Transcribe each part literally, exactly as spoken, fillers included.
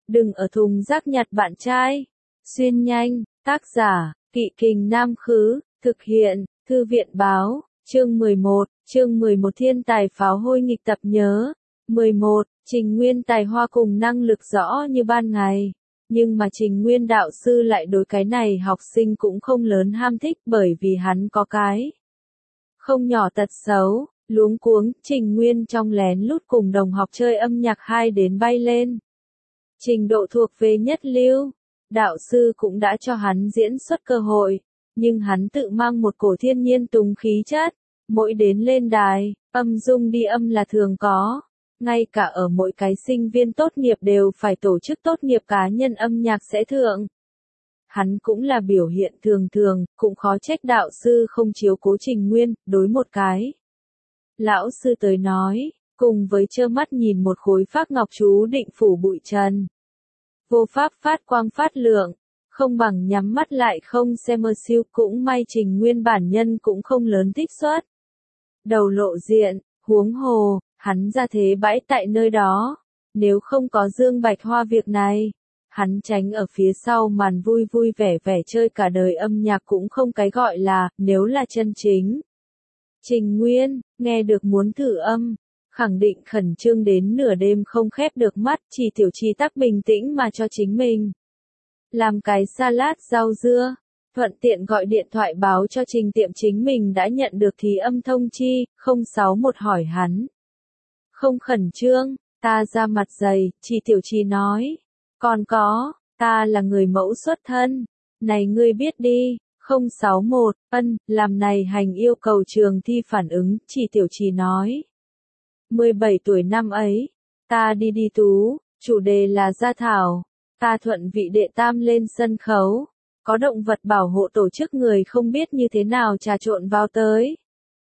đừng ở thùng rác nhặt bạn trai. Xuyên nhanh, tác giả, Kỵ Kình Nam Khứ, thực hiện, Thư viện Báo, chương mười một, chương mười một Thiên tài pháo hôi nghịch tập nhớ. mười một, Trình Nguyên tài hoa cùng năng lực rõ như ban ngày. Nhưng mà Trình Nguyên đạo sư lại đối cái này học sinh cũng không lớn ham thích bởi vì hắn có cái không nhỏ tật xấu, luống cuống, Trình Nguyên trong lén lút cùng đồng học chơi âm nhạc hai đến bay lên. Trình độ thuộc về nhất lưu, đạo sư cũng đã cho hắn diễn xuất cơ hội, nhưng hắn tự mang một cổ thiên nhiên túng khí chất, mỗi đến lên đài, âm dung đi âm là thường có. Ngay cả ở mỗi cái sinh viên tốt nghiệp đều phải tổ chức tốt nghiệp cá nhân âm nhạc sẽ thượng. Hắn cũng là biểu hiện thường thường, cũng khó trách đạo sư không chiếu cố Trình Nguyên, đối một cái. Lão sư tới nói, cùng với trơ mắt nhìn một khối phác ngọc chú định phủ bụi trần. Vô pháp phát quang phát lượng, không bằng nhắm mắt lại không xem mơ siêu, cũng may Trình Nguyên bản nhân cũng không lớn thích xuất. Đầu lộ diện, huống hồ, hắn ra thế bãi tại nơi đó, nếu không có Dương Bạch Hoa việc này, hắn tránh ở phía sau màn vui vui vẻ vẻ chơi cả đời âm nhạc cũng không cái gọi là, nếu là chân chính. Trình Nguyên, nghe được muốn thử âm, khẳng định khẩn trương đến nửa đêm không khép được mắt, chỉ tiểu chi tắc bình tĩnh mà cho chính mình. Làm cái salad rau dưa, thuận tiện gọi điện thoại báo cho Trình Tiệm chính mình đã nhận được thí âm thông chi, không sáu một hỏi hắn. Không khẩn trương, ta ra mặt dày, chị tiểu chi nói. Còn có, ta là người mẫu xuất thân. Này ngươi biết đi, không sáu một, ân, làm này hành yêu cầu trường thi phản ứng, chị tiểu chi nói. mười bảy tuổi năm ấy, ta đi đi tú, chủ đề là gia thảo. Ta thuận vị đệ tam lên sân khấu. Có động vật bảo hộ tổ chức người không biết như thế nào trà trộn vào tới.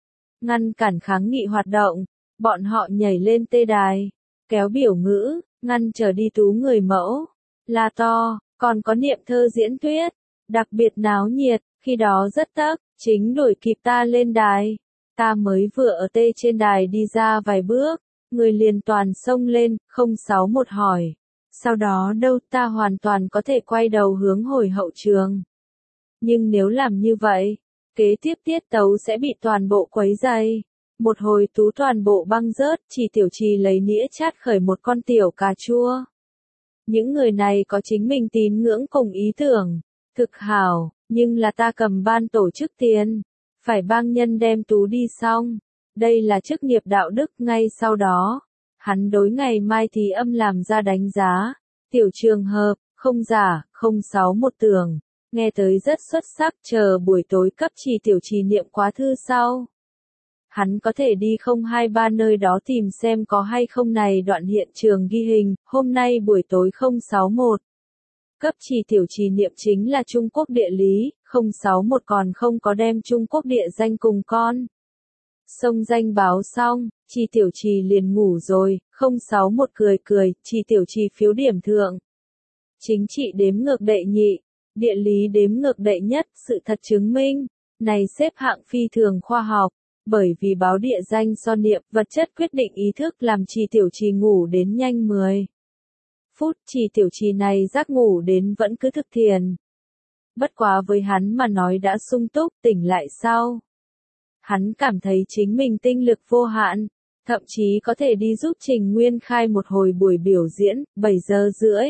Ngăn cản kháng nghị hoạt động. Bọn họ nhảy lên tê đài, kéo biểu ngữ, ngăn trở đi tú người mẫu, la to, còn có niệm thơ diễn thuyết, đặc biệt náo nhiệt, khi đó rất tắc, chính đuổi kịp ta lên đài. Ta mới vừa ở tê trên đài đi ra vài bước, người liền toàn xông lên, không sáu một hỏi. Sau đó đâu ta hoàn toàn có thể quay đầu hướng hồi hậu trường. Nhưng nếu làm như vậy, kế tiếp tiết tấu sẽ bị toàn bộ quấy dày. Một hồi tú toàn bộ băng rớt, chỉ tiểu trì lấy nĩa chát khởi một con tiểu cà chua. Những người này có chính mình tín ngưỡng cùng ý tưởng, thực hảo, nhưng là ta cầm ban tổ chức tiền, phải bang nhân đem tú đi xong. Đây là chức nghiệp đạo đức. Ngay sau đó, hắn đối ngày mai thí âm làm ra đánh giá, tiểu trường hợp, không giả, không sáu một tưởng, nghe tới rất xuất sắc, chờ buổi tối cấp chỉ tiểu trì niệm quá thư sau. Hắn có thể đi không hai ba nơi đó tìm xem có hay không này đoạn hiện trường ghi hình, hôm nay buổi tối không sáu một. Cấp chỉ tiểu trì niệm chính là Trung Quốc địa lý, không sáu một còn không có đem Trung Quốc địa danh cùng con. Xông danh báo xong, chỉ tiểu trì liền ngủ rồi, không sáu một cười cười, chỉ tiểu trì phiếu điểm thượng. Chính trị đếm ngược đệ nhị, địa lý đếm ngược đệ nhất, sự thật chứng minh, này xếp hạng phi thường khoa học. Bởi vì báo địa danh so niệm vật chất quyết định ý thức làm trì tiểu trì ngủ đến nhanh mười phút, trì tiểu trì này giấc ngủ đến vẫn cứ thực thiền. Bất quá với hắn mà nói đã sung túc, tỉnh lại sau. Hắn cảm thấy chính mình tinh lực vô hạn, thậm chí có thể đi giúp Trình Nguyên khai một hồi buổi biểu diễn, bảy giờ rưỡi.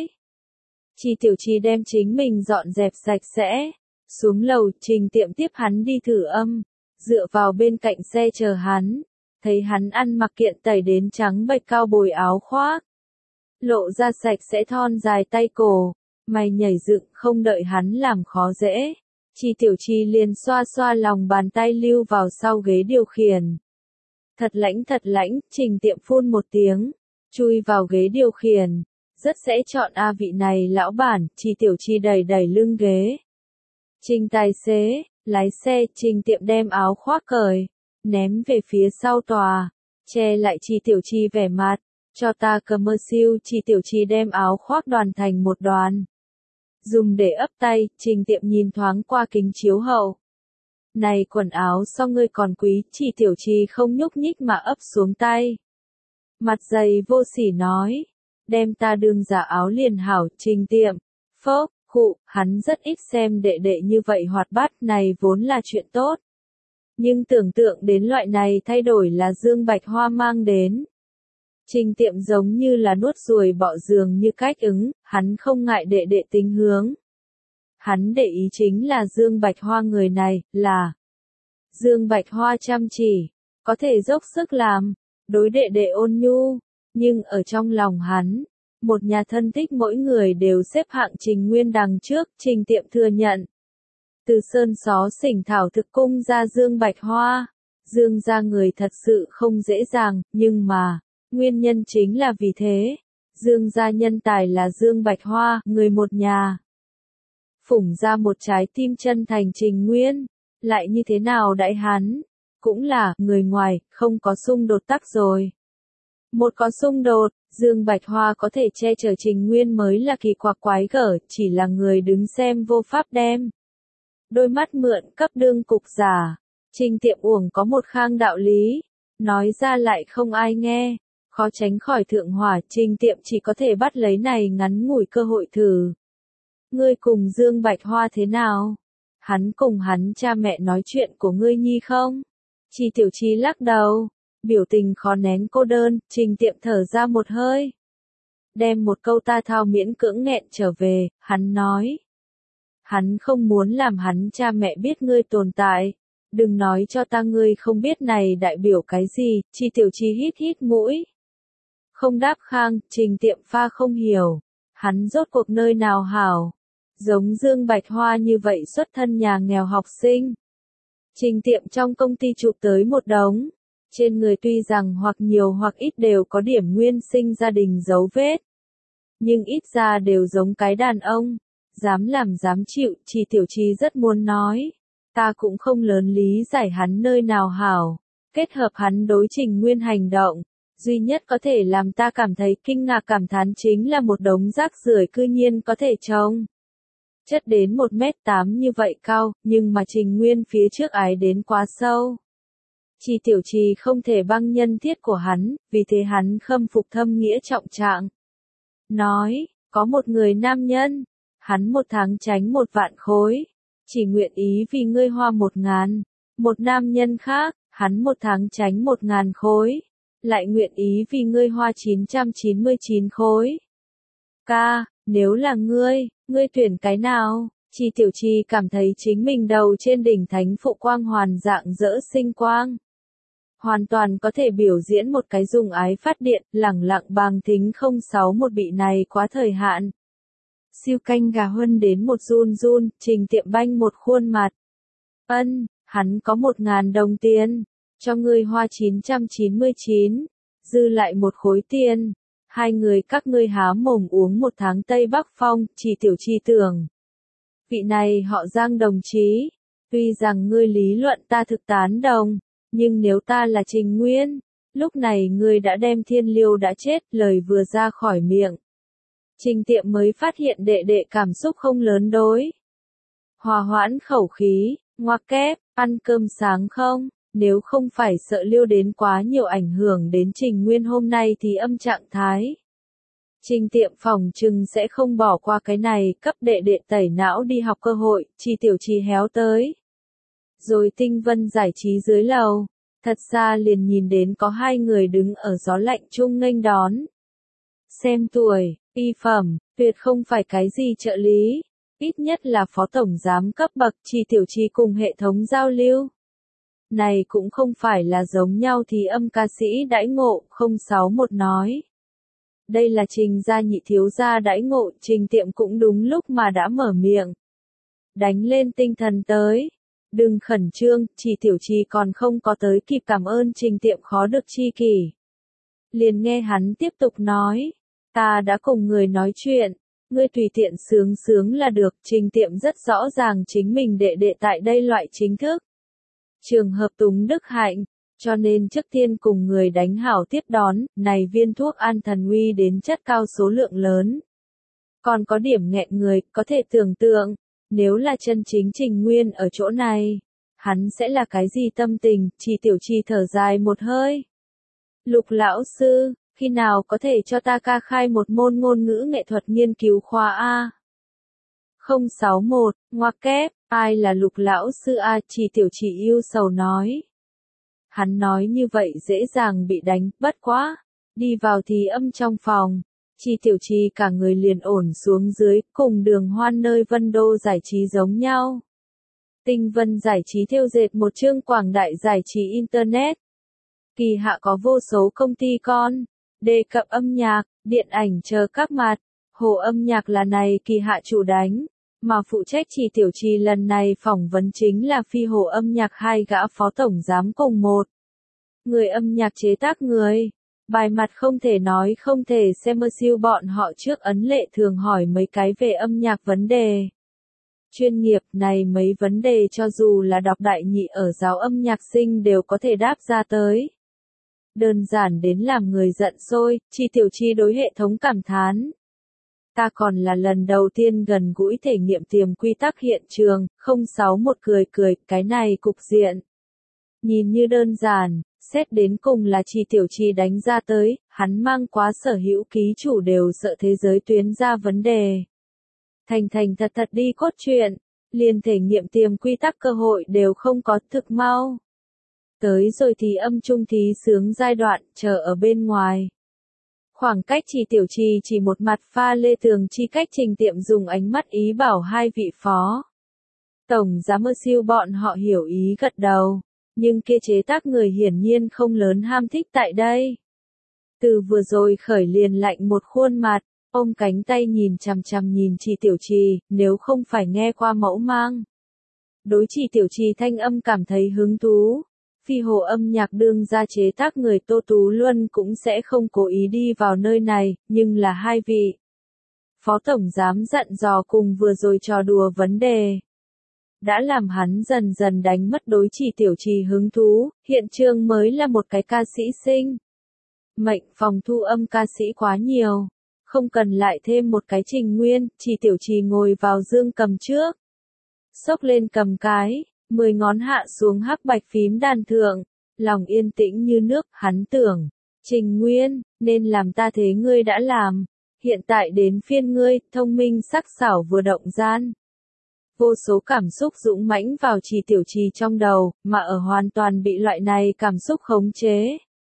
Trì tiểu trì đem chính mình dọn dẹp sạch sẽ, xuống lầu, Trình Tiệm tiếp hắn đi thử âm. Dựa vào bên cạnh xe chờ hắn, thấy hắn ăn mặc kiện tẩy đến trắng bệch cao bồi áo khoác, lộ ra sạch sẽ thon dài tay cổ, mày nhảy dựng, không đợi hắn làm khó dễ, Chi tiểu chi liền xoa xoa lòng bàn tay lưu vào sau ghế điều khiển. Thật lãnh thật lãnh, Trình Tiệm phun một tiếng, chui vào ghế điều khiển, rất sẽ chọn a vị này lão bản, Chi tiểu chi đẩy đẩy lưng ghế. Trình tài xế, lái xe, Trình Tiệm đem áo khoác cởi, ném về phía sau tòa, che lại Chi tiểu chi vẻ mặt, cho ta cầm mơ siêu, Chi tiểu chi đem áo khoác đoàn thành một đoàn. Dùng để ấp tay, Trình Tiệm nhìn thoáng qua kính chiếu hậu. Này quần áo so ngươi còn quý, Chi tiểu chi không nhúc nhích mà ấp xuống tay. Mặt dày vô sỉ nói, đem ta đương giả áo liền hảo, Trình Tiệm. Phốc, khụ, hắn rất ít xem đệ đệ như vậy hoạt bát, này vốn là chuyện tốt. Nhưng tưởng tượng đến loại này thay đổi là Dương Bạch Hoa mang đến. Trình Tiệm giống như là nuốt ruồi bọ dường như cách ứng, hắn không ngại đệ đệ tính hướng. Hắn để ý chính là Dương Bạch Hoa người này, là Dương Bạch Hoa chăm chỉ, có thể dốc sức làm, đối đệ đệ ôn nhu, nhưng ở trong lòng hắn, một nhà thân thích mỗi người đều xếp hạng Trình Nguyên đằng trước, Trình Tiệm thừa nhận. Từ sơn xó xỉnh thảo thực cung ra Dương Bạch Hoa, Dương gia người thật sự không dễ dàng, nhưng mà, nguyên nhân chính là vì thế, Dương gia nhân tài là Dương Bạch Hoa, người một nhà. Phủng ra một trái tim chân thành Trình Nguyên, lại như thế nào đại hắn, cũng là, người ngoài, không có xung đột tắc rồi. Một có xung đột, Dương Bạch Hoa có thể che chở Trình Nguyên mới là kỳ quặc quái gở, chỉ là người đứng xem vô pháp đem. Đôi mắt mượn cấp đương cục giả, Trình Tiệm uổng có một khang đạo lý, nói ra lại không ai nghe, khó tránh khỏi thượng hỏa, Trình Tiệm chỉ có thể bắt lấy này ngắn ngủi cơ hội thử. Ngươi cùng Dương Bạch Hoa thế nào? Hắn cùng hắn cha mẹ nói chuyện của ngươi nhi không? Chi Tiểu Chi lắc đầu, biểu tình khó nén cô đơn, Trình Tiệm thở ra một hơi. Đem một câu ta thao miễn cưỡng nghẹn trở về, hắn nói. Hắn không muốn làm hắn cha mẹ biết ngươi tồn tại. Đừng nói cho ta ngươi không biết này đại biểu cái gì, Chi Tiểu Chi hít hít mũi. Không đáp khang, Trình Tiệm pha không hiểu. Hắn rốt cuộc nơi nào hảo. Giống Dương Bạch Hoa như vậy xuất thân nhà nghèo học sinh. Trình Tiệm trong công ty chụp tới một đống. Trên người tuy rằng hoặc nhiều hoặc ít đều có điểm nguyên sinh gia đình dấu vết. Nhưng ít ra đều giống cái đàn ông. Dám làm dám chịu, Chi Tiểu Chi rất muốn nói. Ta cũng không lớn lý giải hắn nơi nào hảo. Kết hợp hắn đối Trình Nguyên hành động. Duy nhất có thể làm ta cảm thấy kinh ngạc cảm thán chính là một đống rác rưởi cư nhiên có thể trông. Chất đến một mét tám như vậy cao, nhưng mà Trình Nguyên phía trước ái đến quá sâu. Chi Tiểu Chi không thể băng nhân thiết của hắn, vì thế hắn khâm phục thâm nghĩa trọng trạng. Nói, có một người nam nhân, hắn một tháng tránh một vạn khối, chỉ nguyện ý vì ngươi hoa một ngàn. Một nam nhân khác, hắn một tháng tránh một ngàn khối, lại nguyện ý vì ngươi hoa chín trăm chín mươi chín khối. Ca, nếu là ngươi, ngươi tuyển cái nào? Chi Tiểu Chi cảm thấy chính mình đầu trên đỉnh thánh phụ quang hoàn dạng dỡ sinh quang. Hoàn toàn có thể biểu diễn một cái dùng ái phát điện, lẳng lặng bàng thính không sáu một bị này quá thời hạn. Siêu canh gà huân đến một run run, Trình Tiệm banh một khuôn mặt. Ân, hắn có một ngàn đồng tiền, cho ngươi hoa chín trăm chín mươi chín, dư lại một khối tiền. Hai người các ngươi há mồm uống một tháng Tây Bắc Phong, Chi Tiểu Chi tưởng. Vị này họ Giang đồng chí, tuy rằng ngươi lý luận ta thực tán đồng, nhưng nếu ta là Trình Nguyên, lúc này ngươi đã đem Thiên Liêu đã chết, lời vừa ra khỏi miệng. Trình Tiệm mới phát hiện đệ đệ cảm xúc không lớn đối. Hòa hoãn khẩu khí, ngoặc kép, ăn cơm sáng không? Nếu không phải sợ Liêu đến quá nhiều ảnh hưởng đến Trình Nguyên hôm nay thì âm trạng thái. Trình Tiệm phòng trừng sẽ không bỏ qua cái này, cấp đệ đệ tẩy não đi học cơ hội, Chi Tiểu Chi héo tới. Rồi Tinh Vân giải trí dưới lầu, thật ra liền nhìn đến có hai người đứng ở gió lạnh chung nghênh đón. Xem tuổi, y phẩm, tuyệt không phải cái gì trợ lý, ít nhất là phó tổng giám cấp bậc, Chi Tiểu Chi cùng hệ thống giao lưu. Này cũng không phải là giống nhau thì âm ca sĩ đãi ngộ, không sáu một nói. Đây là Trình gia nhị thiếu gia đãi ngộ, Trình Tiệm cũng đúng lúc mà đã mở miệng. Đánh lên tinh thần tới. Đừng khẩn trương, Chi Tiểu Chi còn không có tới kịp cảm ơn Trình Tiệm khó được chi kỷ. Liền nghe hắn tiếp tục nói. Ta đã cùng người nói chuyện, ngươi tùy tiện sướng sướng là được, Trình Tiệm rất rõ ràng chính mình đệ đệ tại đây loại chính thức. Trường hợp túng đức hạnh, cho nên trước tiên cùng người đánh hảo tiếp đón, này viên thuốc an thần uy đến chất cao số lượng lớn. Còn có điểm nghẹn người, có thể tưởng tượng, nếu là chân chính Trình Nguyên ở chỗ này, hắn sẽ là cái gì tâm tình, Chi Tiểu Chi thở dài một hơi. Lục lão sư, Khi nào có thể cho ta ca khai một môn ngôn ngữ nghệ thuật nghiên cứu khoa A? không sáu một, ngoặc kép, ai là Lục lão sư A? Chi Tiểu Trì yêu sầu nói. Hắn nói như vậy dễ dàng bị đánh, bất quá. Đi vào thì âm trong phòng. Chi Tiểu Trì cả người liền ổn xuống dưới, cùng Đường Hoan nơi Vân Đô giải trí giống nhau. Tinh Vân giải trí thêu dệt một chương quảng đại giải trí Internet. Kỳ hạ có vô số công ty con, đề cập âm nhạc, điện ảnh chờ các mặt. Hồ âm nhạc là này kỳ hạ chủ đánh, mà phụ trách Chi Tiểu Trì lần này phỏng vấn chính là phi hồ âm nhạc hai gã phó tổng giám cùng một. Người âm nhạc chế tác người. Bài mặt không thể nói không thể xem mơ siêu bọn họ trước ấn lệ thường hỏi mấy cái về âm nhạc vấn đề. Chuyên nghiệp này mấy vấn đề cho dù là đọc đại nhị ở giáo âm nhạc sinh đều có thể đáp ra tới. Đơn giản đến làm người giận sôi, Chi Tiểu Trì đối hệ thống cảm thán. Ta còn là lần đầu tiên gần gũi thể nghiệm tiềm quy tắc hiện trường, không sáu một cười cười, cái này cục diện. Nhìn như đơn giản, xét đến cùng là Chi Tiểu Trì đánh ra tới, hắn mang quá sở hữu ký chủ đều sợ thế giới tuyến ra vấn đề. Thành thành thật thật đi cốt truyện, liền thể nghiệm tiềm quy tắc cơ hội đều không có, thực mau. Tới rồi thì âm trung thí sướng giai đoạn, chờ ở bên ngoài. Khoảng cách Chi Tiểu Trì chỉ một mặt pha lê tường chi cách trình tiệm dùng ánh mắt ý bảo hai vị phó. Tổng giám mơ siêu bọn họ hiểu ý gật đầu, nhưng kia chế tác người hiển nhiên không lớn ham thích tại đây. Từ vừa rồi khởi liền lạnh một khuôn mặt, ôm cánh tay nhìn chằm chằm nhìn Chi Tiểu Trì, nếu không phải nghe qua mẫu mang. Đối Chi Tiểu Trì thanh âm cảm thấy hứng thú. Phi hồ âm nhạc đương ra chế tác người Tô Tú Luân cũng sẽ không cố ý đi vào nơi này, nhưng là hai vị. Phó Tổng Giám dặn dò cùng vừa rồi trò đùa vấn đề. Đã làm hắn dần dần đánh mất đối Chi Tiểu Trì hứng thú, hiện trường mới là một cái ca sĩ sinh. Mệnh phòng thu âm ca sĩ quá nhiều, không cần lại thêm một cái Trình Nguyên, Chi Tiểu Trì ngồi vào dương cầm trước. Xốc lên cầm cái. Mười ngón hạ xuống hắc bạch phím đàn thượng, lòng yên tĩnh như nước, hắn tưởng, Trình Nguyên, nên làm ta thế ngươi đã làm, hiện tại đến phiên ngươi, thông minh sắc sảo vừa động gian. Vô số cảm xúc dũng mãnh vào Chi Tiểu Trì trong đầu, mà ở hoàn toàn bị loại này cảm xúc khống chế.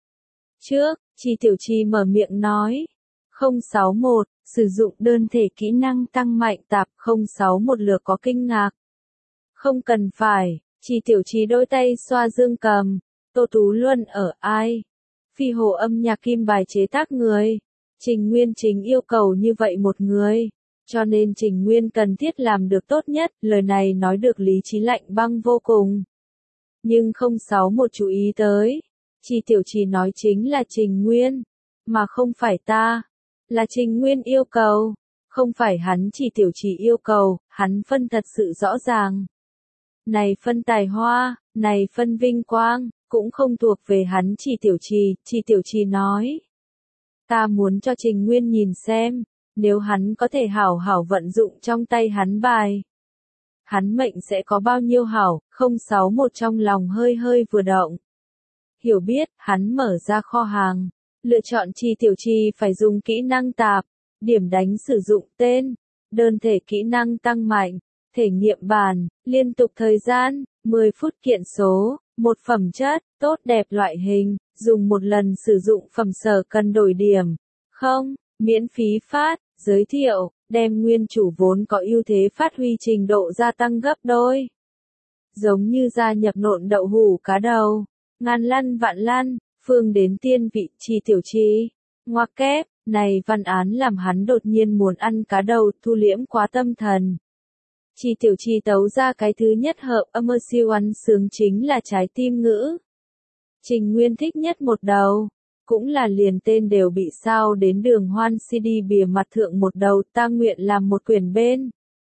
Trước, Chi Tiểu Trì mở miệng nói, không sáu một, sử dụng đơn thể kỹ năng tăng mạnh tạp không sáu một lược có kinh ngạc. Không cần phải, Chi Tiểu Trì đôi tay xoa dương cầm, Tô Tú Luân ở ai? Phi hồ âm nhạc kim bài chế tác người. Trình Nguyên chính yêu cầu như vậy một người. Cho nên Trình Nguyên cần thiết làm được tốt nhất, lời này nói được lý trí lạnh băng vô cùng. Nhưng không sáu một chú ý tới. Chi Tiểu Trì nói chính là Trình Nguyên, mà không phải ta. Là Trình Nguyên yêu cầu, không phải hắn Chi Tiểu Trì yêu cầu, hắn phân thật sự rõ ràng. Này phân tài hoa, này phân vinh quang, cũng không thuộc về hắn Chi Tiểu Trì, Chi Tiểu Trì nói. Ta muốn cho Trình Nguyên nhìn xem, nếu hắn có thể hảo hảo vận dụng trong tay hắn bài. Hắn mệnh sẽ có bao nhiêu hảo, không sáu một trong lòng hơi hơi vừa động. Hiểu biết, hắn mở ra kho hàng, lựa chọn Chi Tiểu Trì phải dùng kỹ năng tạp, điểm đánh sử dụng tên, đơn thể kỹ năng tăng mạnh. Thể nghiệm bàn, liên tục thời gian, mười phút kiện số, một phẩm chất, tốt đẹp loại hình, dùng một lần sử dụng phẩm sở cần đổi điểm. Không, miễn phí phát, giới thiệu, đem nguyên chủ vốn có ưu thế phát huy trình độ gia tăng gấp đôi. Giống như gia nhập nộn đậu hủ cá đầu, ngàn lăn vạn lăn, phương đến tiên vị Chi Tiểu Trì. Ngoặc kép, này văn án làm hắn đột nhiên muốn ăn cá đầu, thu liễm quá tâm thần. Chi Tiểu Trì tấu ra cái thứ nhất hợp âm mơ siêu ăn sướng chính là trái tim ngữ. Trình Nguyên thích nhất một đầu, cũng là liền tên đều bị sao đến Đường Hoan xê đê bìa mặt thượng một đầu, ta nguyện làm một quyển bên.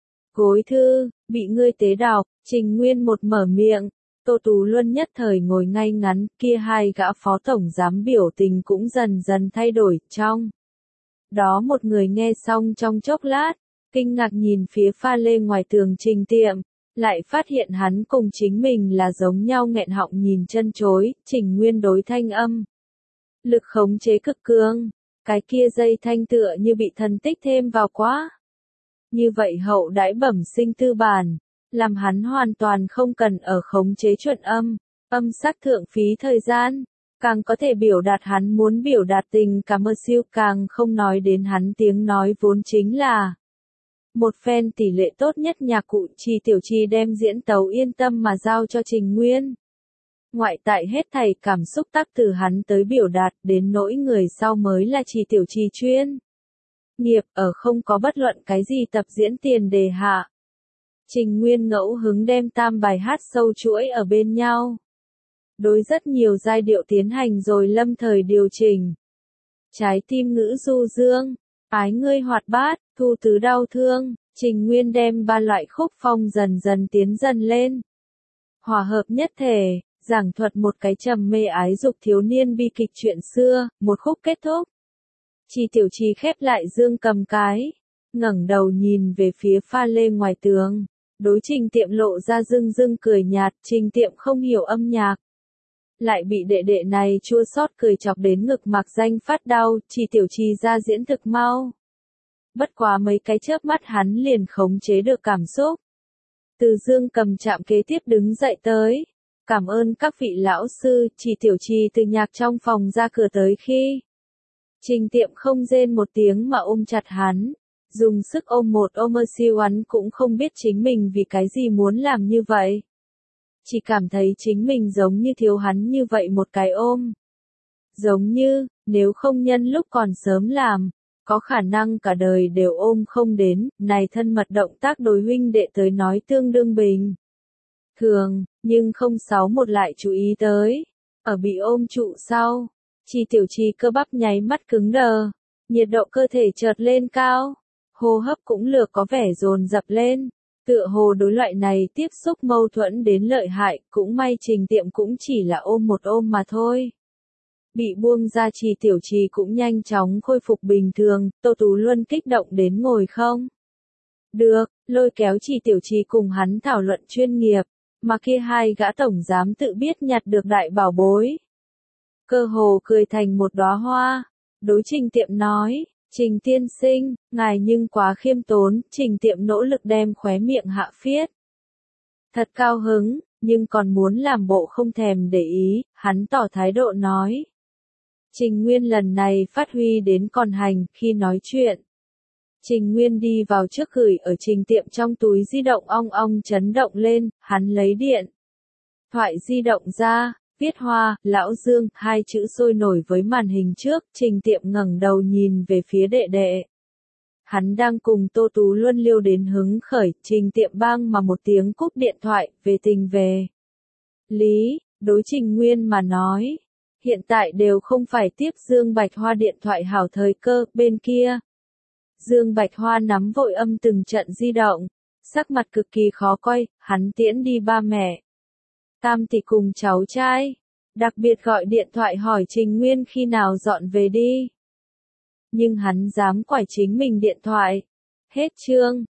Gối thư, bị ngươi tế đọc, Trình Nguyên một mở miệng, Tô Tú Luân nhất thời ngồi ngay ngắn, kia hai gã phó tổng giám biểu tình cũng dần dần thay đổi, trong. Đó một người nghe xong trong chốc lát, kinh ngạc nhìn phía pha lê ngoài tường Trình tiệm, lại phát hiện hắn cùng chính mình là giống nhau nghẹn họng nhìn chân chối, Trình Nguyên đối thanh âm. Lực khống chế cực cường. Cái kia dây thanh tựa như bị thần tích thêm vào quá. Như vậy hậu đãi bẩm sinh tư bản, làm hắn hoàn toàn không cần ở khống chế chuẩn âm, âm sắc thượng phí thời gian, càng có thể biểu đạt hắn muốn biểu đạt tình cảm mơ siêu, càng không nói đến hắn tiếng nói vốn chính là một phen tỷ lệ tốt nhất. Nhạc cụ Trì Tiểu Trì đem diễn tấu yên tâm mà giao cho Trình Nguyên. Ngoại tại hết thảy cảm xúc tác từ hắn tới biểu đạt, đến nỗi người sau mới là Trì Tiểu Trì chuyên nghiệp, ở không có bất luận cái gì tập diễn tiền đề hạ. Trình Nguyên ngẫu hứng đem tam bài hát sâu chuỗi ở bên nhau. Đối rất nhiều giai điệu tiến hành rồi lâm thời điều chỉnh. Trái tim ngữ du dương, ái ngươi hoạt bát, thu tứ đau thương, Trình Nguyên đem ba loại khúc phong dần dần tiến dần lên. Hòa hợp nhất thể, giảng thuật một cái trầm mê ái dục thiếu niên bi kịch chuyện xưa, một khúc kết thúc. Trì Tiểu Trì khép lại dương cầm cái, ngẩng đầu nhìn về phía pha lê ngoài tường, đối Trình Tiệm lộ ra dưng dưng cười nhạt. Trình Tiệm không hiểu âm nhạc, lại bị đệ đệ này chua xót cười chọc đến ngực mạc danh phát đau. Trì Tiểu Trì ra diễn thực mau, bất quá mấy cái chớp mắt hắn liền khống chế được cảm xúc. Từ dương cầm chạm kế tiếp đứng dậy tới, cảm ơn các vị lão sư. Trì Tiểu Trì từ nhạc trong phòng ra cửa tới khi Trình Tiệm không rên một tiếng mà ôm chặt hắn, dùng sức ôm một ôm ơ siêu. Hắn cũng không biết chính mình vì cái gì muốn làm như vậy, chỉ cảm thấy chính mình giống như thiếu hắn như vậy một cái ôm. Giống như, nếu không nhân lúc còn sớm làm, có khả năng cả đời đều ôm không đến. Này thân mật động tác đối huynh đệ tới nói tương đương bình thường, nhưng không sáu một lại chú ý tới. Ở bị ôm trụ sau, Trì Tiểu Trì cơ bắp nháy mắt cứng đờ, nhiệt độ cơ thể chợt lên cao, hô hấp cũng lược có vẻ dồn dập lên, tựa hồ đối loại này tiếp xúc mâu thuẫn đến lợi hại. Cũng may Trình Tiệm cũng chỉ là ôm một ôm mà thôi. Bị buông ra Trì Tiểu Trì cũng nhanh chóng khôi phục bình thường. Tô Tú Luân kích động đến ngồi không được, lôi kéo Trì Tiểu Trì cùng hắn thảo luận chuyên nghiệp, mà kia hai gã tổng giám tự biết nhặt được đại bảo bối, cơ hồ cười thành một đóa hoa. Đối Trình Tiệm nói, Trình tiên sinh, ngài nhưng quá khiêm tốn. Trình Tiệm nỗ lực đem khóe miệng hạ phiết. Thật cao hứng, nhưng còn muốn làm bộ không thèm để ý, hắn tỏ thái độ nói. Trình Nguyên lần này phát huy đến còn hành. Khi nói chuyện, Trình Nguyên đi vào trước gửi ở Trình Tiệm trong túi di động ong ong chấn động lên, hắn lấy điện thoại di động ra, viết Hoa, Lão Dương, hai chữ sôi nổi với màn hình trước. Trình Tiệm ngẩng đầu nhìn về phía đệ đệ. Hắn đang cùng Tô Tú Luân liêu đến hứng khởi. Trình Tiệm bang mà một tiếng cúp điện thoại, về tình về lý, đối Trình Nguyên mà nói, hiện tại đều không phải tiếp Dương Bạch Hoa điện thoại hảo thời cơ. Bên kia, Dương Bạch Hoa nắm vội âm từng trận di động, sắc mặt cực kỳ khó coi. Hắn tiễn đi ba mẹ, tam tỷ cùng cháu trai, đặc biệt gọi điện thoại hỏi Trình Nguyên khi nào dọn về đi. Nhưng hắn dám quải chính mình điện thoại. Hết chương.